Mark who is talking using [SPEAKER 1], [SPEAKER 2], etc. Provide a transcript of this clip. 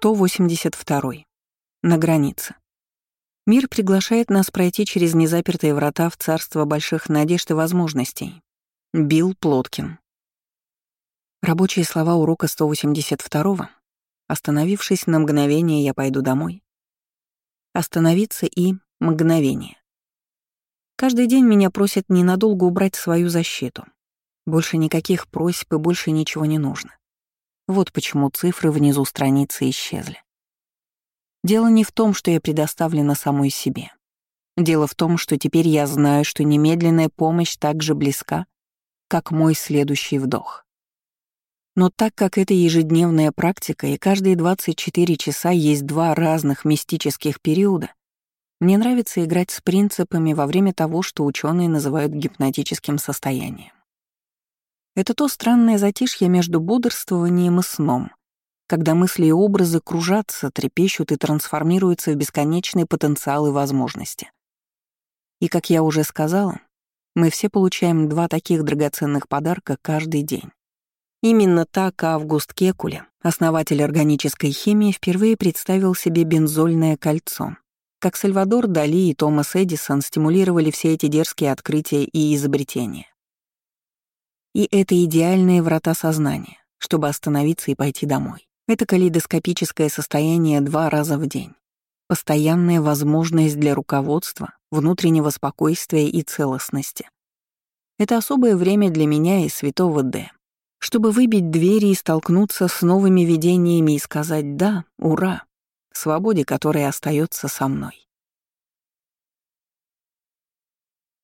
[SPEAKER 1] 182. На границе. Мир приглашает нас пройти через незапертые врата в царство больших надежд и возможностей. Билл Плоткин. Рабочие слова урока 182. Остановившись на мгновение, я пойду домой. Остановиться и мгновение. Каждый день меня просят ненадолго убрать свою защиту. Больше никаких просьб и больше ничего не нужно. Вот почему цифры внизу страницы исчезли. Дело не в том, что я предоставлена самой себе. Дело в том, что теперь я знаю, что немедленная помощь так же близка, как мой следующий вдох. Но так как это ежедневная практика, и каждые 24 часа есть два разных мистических периода, мне нравится играть с принципами во время того, что ученые называют гипнотическим состоянием. Это то странное затишье между бодрствованием и сном, когда мысли и образы кружатся, трепещут и трансформируются в бесконечные потенциалы и возможности. И, как я уже сказала, мы все получаем два таких драгоценных подарка каждый день. Именно так Август Кекуле, основатель органической химии, впервые представил себе бензольное кольцо, как Сальвадор Дали и Томас Эдисон стимулировали все эти дерзкие открытия и изобретения. И это идеальные врата сознания, чтобы остановиться и пойти домой. Это калейдоскопическое состояние 2 раза в день. Постоянная возможность для руководства, внутреннего спокойствия и целостности. Это особое время для меня и святого Д, чтобы выбить двери и столкнуться с новыми видениями и сказать «да, ура», свободе, которая остается со мной.